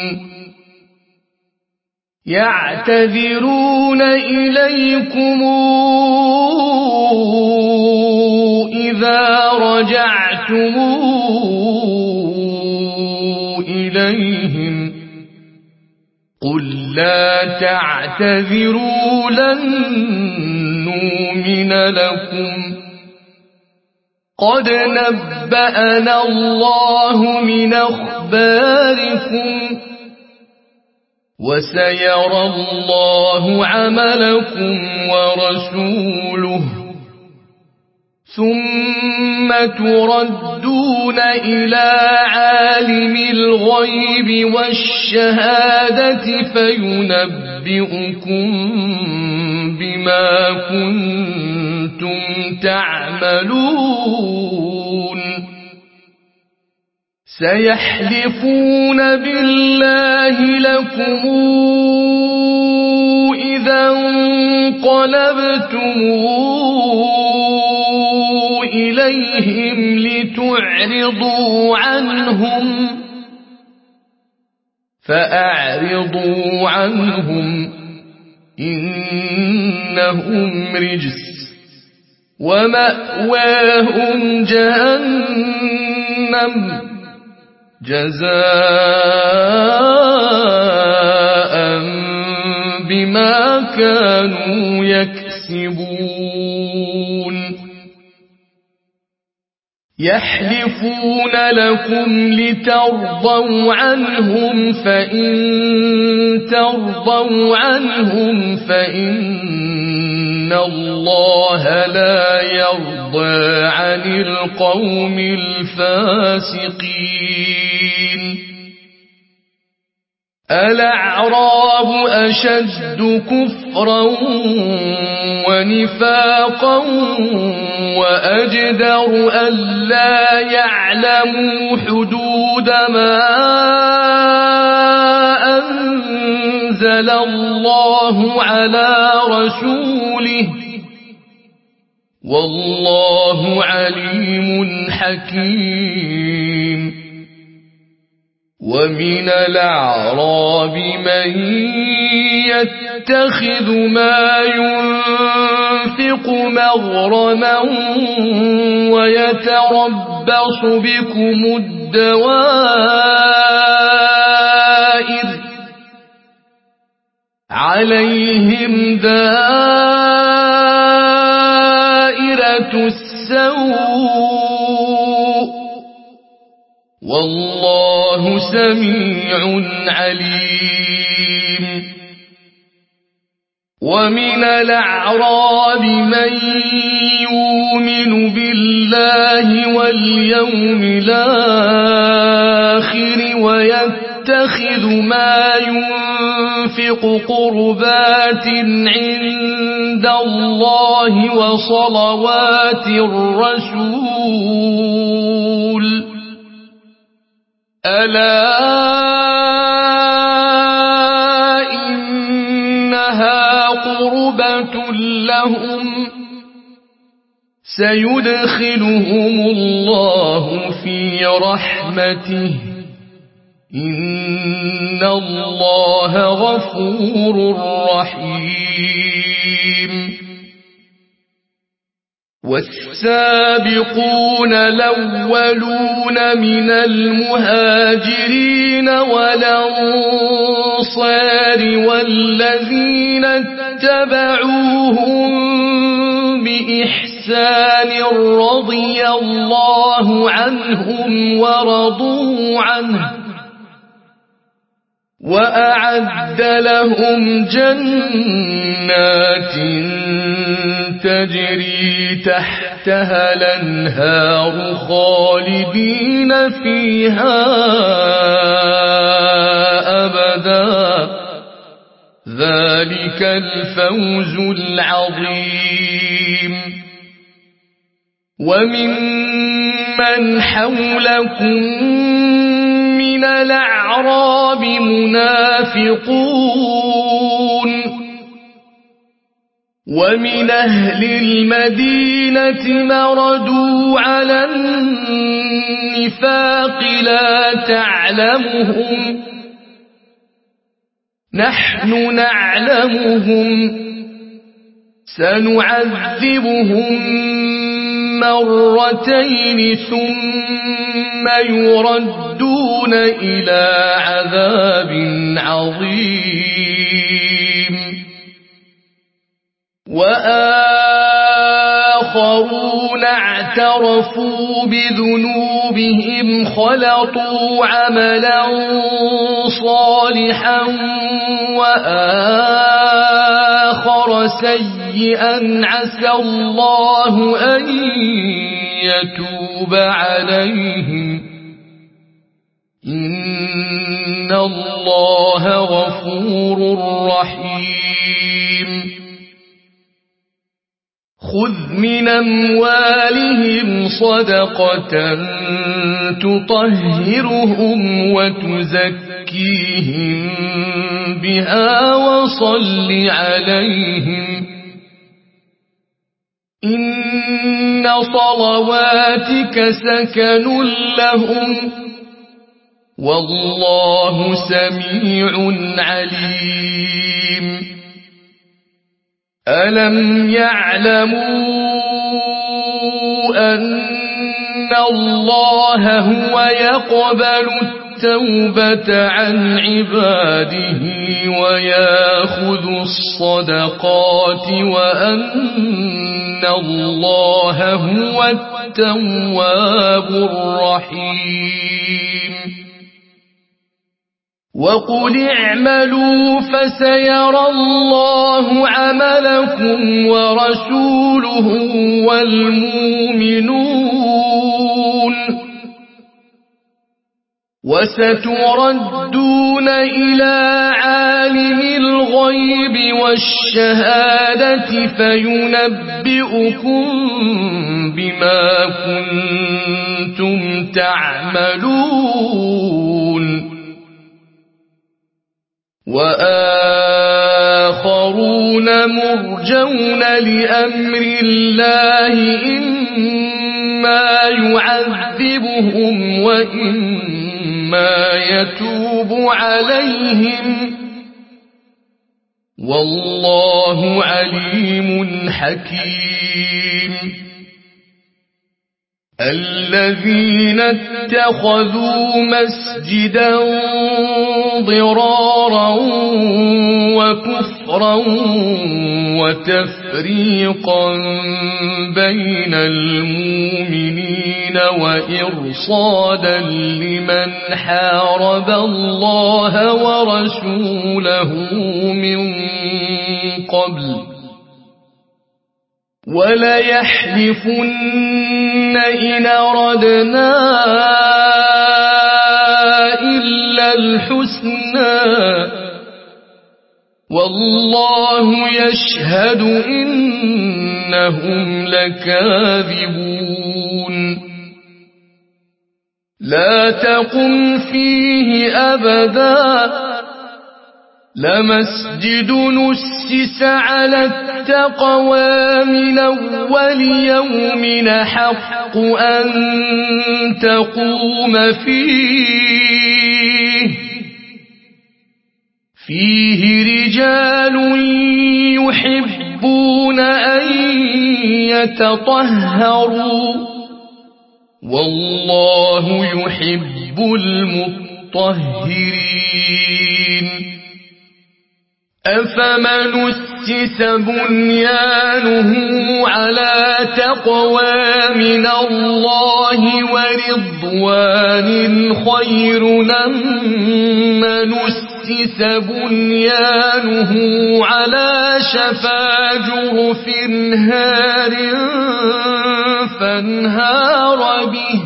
Speaker 1: يعتذرون إليكم إذا رجعتم إليهم قل لا تعتذروا لن نؤمن لكم قد نبأنا الله من أخباركم وسيرى الله عملكم ورسوله ثم تردون إلى عالم الغيب والشهادة فينبئكم بما كنتم تعملون سيحلفون بالله لكم إذا انقلبتم إليهم لتعرضوا عنهم فأعرضوا عنهم إنهم رجس ومأواهم جهنم جزاء بما كانوا يكسبون يحلفون لكم لترضوا عنهم فإن ترضوا عنهم فإن الله لا يرضى عن القوم الفاسقين الأعراب أشد كفرا ونفاقا وأجدر ألا يعلموا حدود ما أنزل الله على رسوله والله عليم حكيم ومن الأعراب من يتخذ ما ينفق مغرما ويتربص بكم الدوائر عليهم دائرة السوء والله سميع عليم ومن الأعراب من يؤمن بالله واليوم الآخر ويتخذ ما ينفق قربات عند الله وصلوات الرسول ألا إنها قربة لهم سيدخلهم الله في رحمته إن الله غفور رحيم والسابقون الأولون من المهاجرين والأنصار والذين اتبعوهم بإحسان بإحسان رضي الله عنهم ورضوا عنه وأعد لهم جنات تجري تحتها الأنهار خالدين فيها أبدا ذلك الفوز العظيم وممن حولكم من الأعراب منافقون ومن أهل المدينة مردوا على النفاق لا تعلمهم نحن نعلمهم سنعذبهم مرتين ثم يردون إلى عذاب عظيم وآخرون اعترفوا بذنوبهم خلطوا عملا صالحا وآخر سيئا عسى الله أن يتوب عليهم إن الله غفور رحيم خذ من أموالهم صدقة تطهرهم وتزكيهم بها وصل عليهم إن صلواتك سكن لهم والله سميع عليم ألم يعلموا أن الله هو يقبل التوبة عن عباده ويأخذ الصدقات وأن الله هو التواب الرحيم وقل اعملوا فسيرى الله عملكم ورسوله والمؤمنون وستردون إلى عالم الغيب والشهادة فينبئكم بما كنتم تعملون وآخرون مرجون لأمر الله إما يعذبهم وإما يتوب عليهم والله عليم حكيم الذين اتخذوا مسجدا ضرارا وكفرا وتفريقا بين المؤمنين وإرصادا لمن حارب الله ورسوله من قبل وليحلفن إن أردنا إلا الحسنى والله يشهد إنهم لكاذبون لا تقم فيه أبدا لمسجد نسس على التقوى من أول يوم حق أن تقوم فيه رجال يحبون أن يتطهروا والله يحب المطهرين أفمن أسس بنيانه على تقوى من الله ورضوان خير من أسس بنيانه على شفا جرف هار فانهار به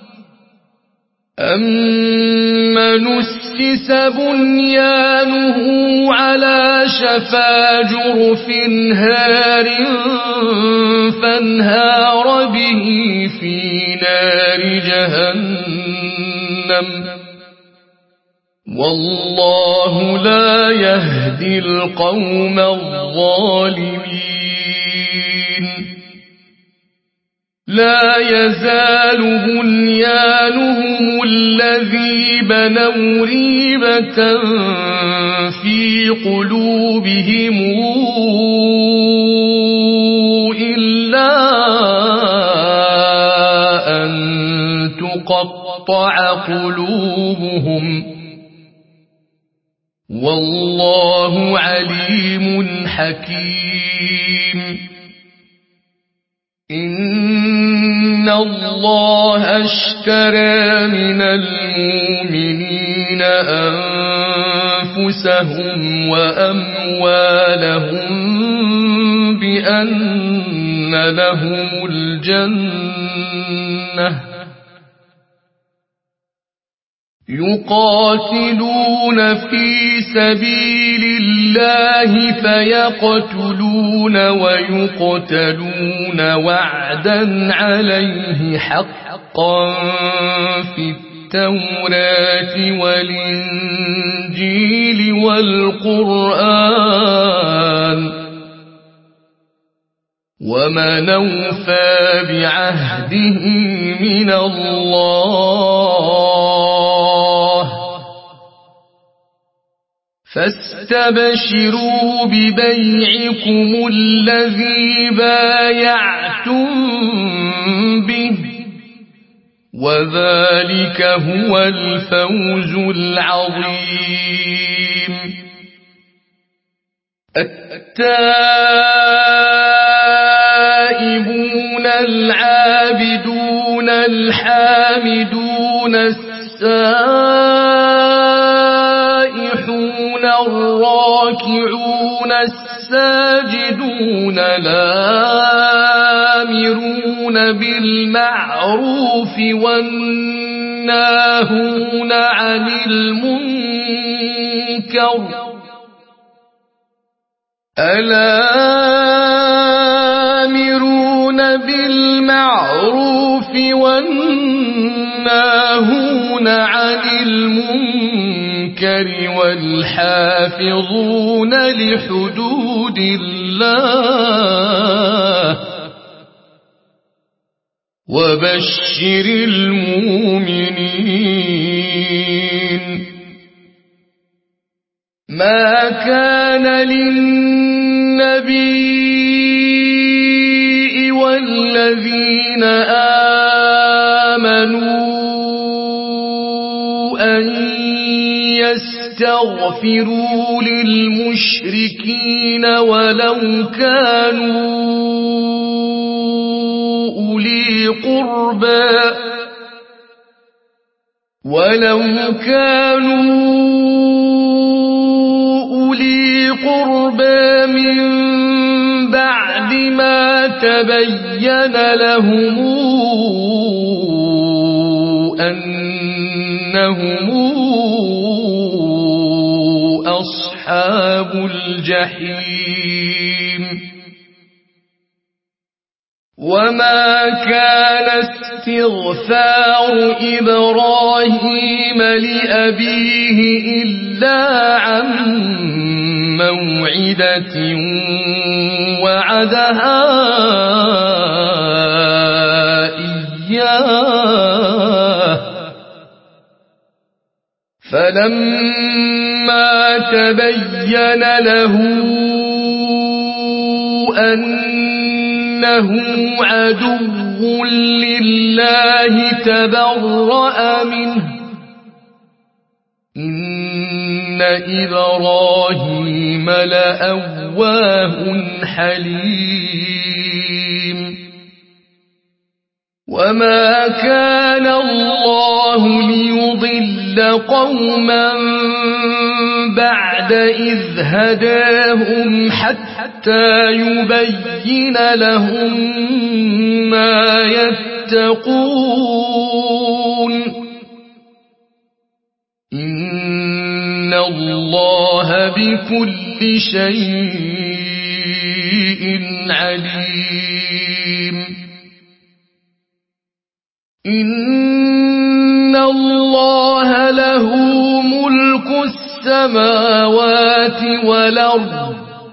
Speaker 1: أمن أسس بنيانه على شفا جرف هار فانهار به في نار جهنم والله لا يهدي القوم الظالمين لا يزال بنيانهم الذي بنوا ريبة في قلوبهم إلا أن تقطع قلوبهم والله عليم حكيم إن الله اشترى من المؤمنين أنفسهم وأموالهم بأن لهم الجنة يقاتلون في سبيل الله فيقتلون ويقتلون وعدا عليه حقا في التوراة والإنجيل والقرآن ومن أوفى بعهده من الله فاستبشروا ببيعكم الذي بايعتم به وذلك هو الفوز العظيم التائبون العابدون الحامدون السائحون الراكعون الساجدون الآمرون بالمعروف والناهون عن المنكر الآمرون بالمعروف والناهون عن المنكر والحافظون لحدود الله وبشر المؤمنين ما كان للنبي والذين آمنوا أن يستغفروا للمشركين ولو كانوا أولي قربى من بعد ما تبين لهم أنهم أصحاب الجحيم وما كان استغفار إبراهيم لأبيه إلا عن موعدة وعدها إياه فلما تبين له أنه عدو لله تبرأ منه إن إبراهيم لأواه حليم وما كان الله ليضل قوما بعد إذ هداهم حتى يبين لهم ما يتقون إن الله بكل شيء عليم إن الله له ملك السماوات والأرض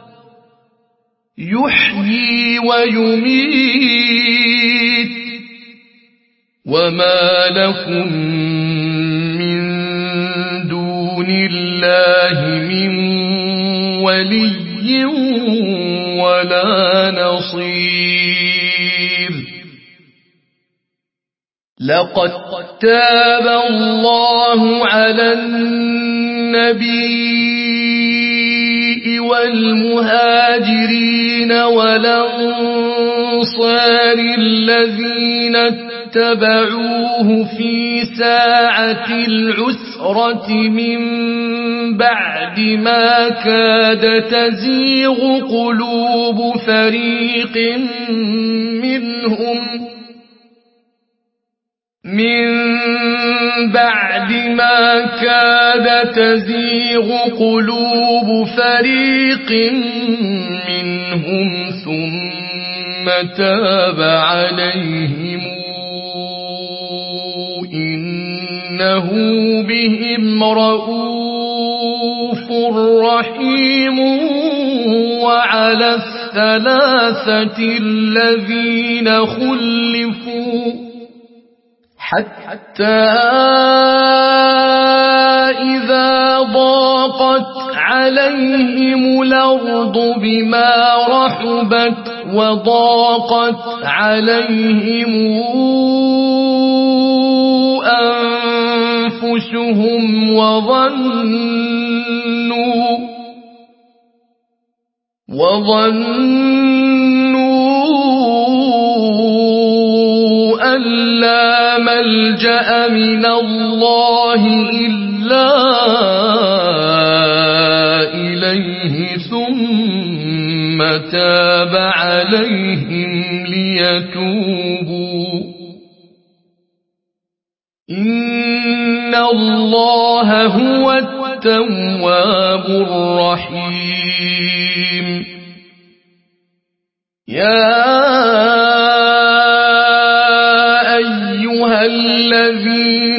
Speaker 1: يحيي ويميت وما لكم من دون الله من ولي ولا نصير لقد تاب الله على النبي والمهاجرين والأنصار الذين اتبعوه في ساعة العسرة من بعد ما كاد تزيغ قلوب فريق منهم ثم تاب عليهم إنه بهم رءوف رحيم وعلى الثلاثة الذين خلفوا حتى إذا ضاقت عليهم الأرض بما رحبت وضاقت عليهم أنفسهم وظنوا أن لا ملجأ من الله إلا إليه ثم تاب عليهم ليتوبوا إن الله هو التواب الرحيم يا أيها الذين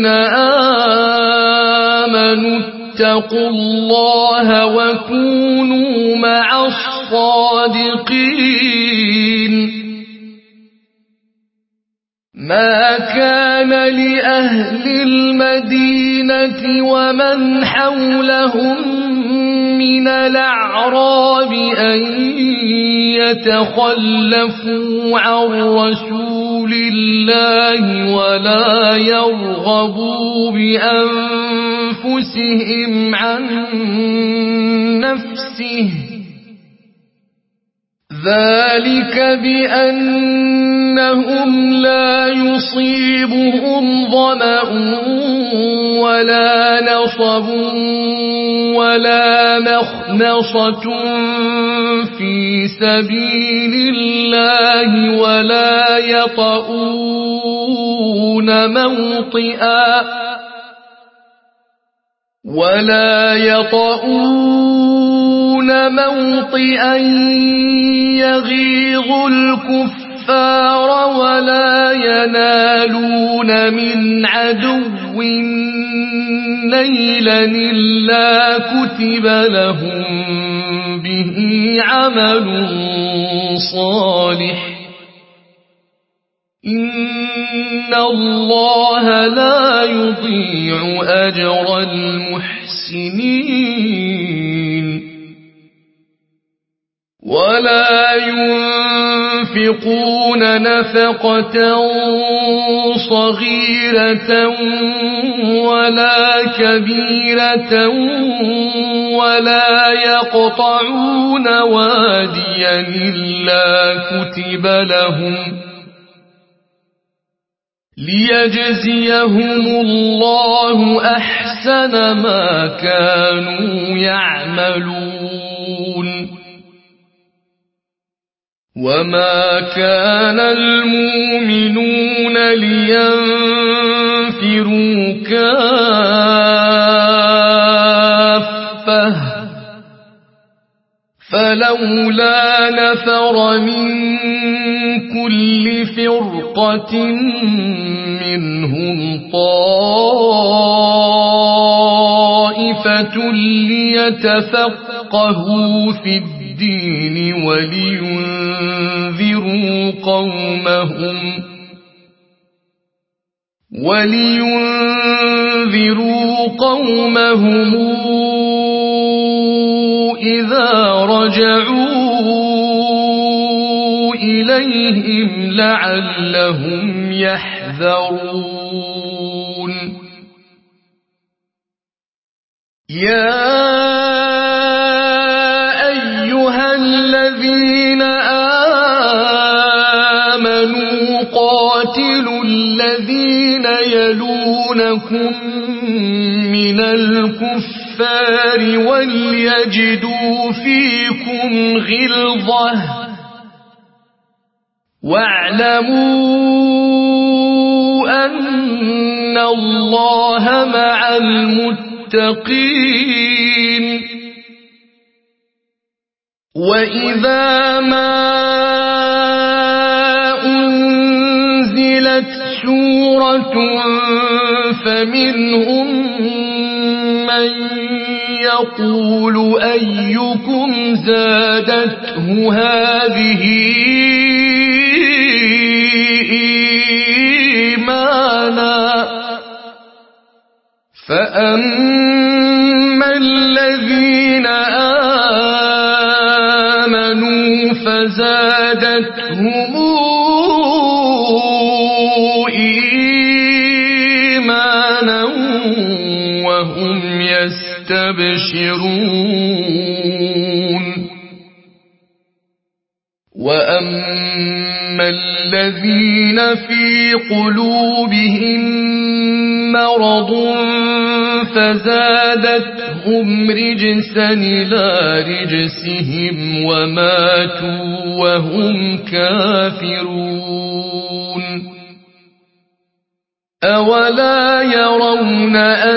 Speaker 1: آمنوا اتقوا الله وكونوا مع الصادقين ما كان لأهل المدينة ومن حولهم من الأعراب أن يتخلفوا عن رسول الله ولا يرغبوا بأنفسهم عن نفسه ذلك بأنهم لا يصيبهم ظمأ ولا نصب ولا مخنصة في سبيل الله ولا يطؤون موطئا يغيظ الكفار ولا ينالون من عدو نيلا إلا كتب لهم به عمل صالح إن الله لا يضيع أجر المحسنين ولا ينفقون ينفقون نفقة صغيرة ولا كبيرة ولا يقطعون واديا إلا كتب لهم ليجزيهم الله أحسن ما كانوا يعملون وما كان المؤمنون لينفروا كافة فلولا نفر من كل فرقة منهم طائفة ليتفقهوا في الدين ولينذروا قومهم إذا رجعوا إليهم لعلهم يحذرون يا أيها الذين آمنوا قاتلوا الذين يلونكم من الكفار وليجدوا فيكم غلظة واعلموا أن الله مع المتقين وإذا ما أنزلت سورة فمنهم من يقول أيكم زادته هذه إيمانا فأما الذين آمنوا فزادتهم إيمانا وهم يستبشرون وأما الذين في قلوبهم مرض فزادتهم رجسا إلى رجسهم وماتوا وهم كافرون أولا يرون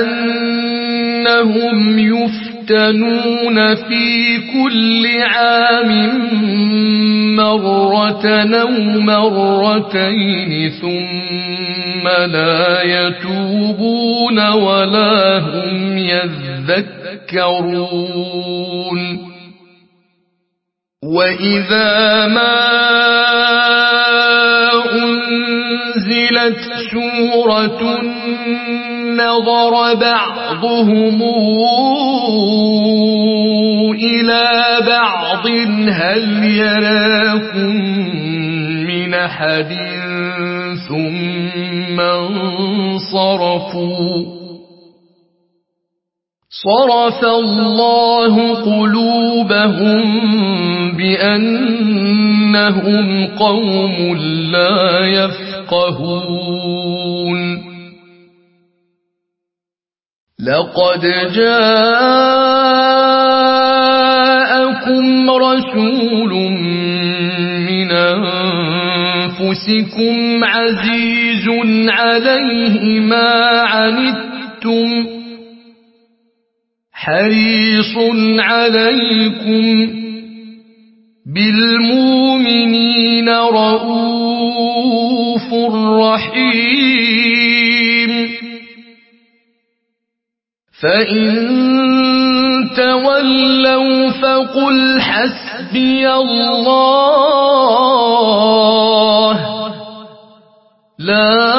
Speaker 1: أنهم يفتنون في كل عام مرة أو مرتين ثم لا يتوبون ولا هم يذكرون وإذا ما أنزلت سورة نظر بعضهم إلى بعض هل يراكم من أحد ثم انصرفوا صرف الله قلوبهم بأنهم قوم لا يفقهون لقد جاءكم رسول من أنفسكم عزيز عليه ما عنتم حريص عليكم بالمؤمنين رؤوف رحيم فإن تولوا فقل حسبي الله لا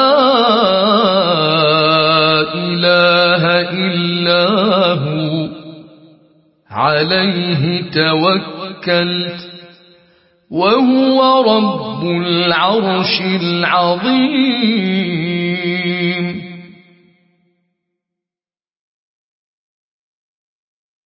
Speaker 1: إله إلا هو عليه توكلت وهو رب العرش العظيم.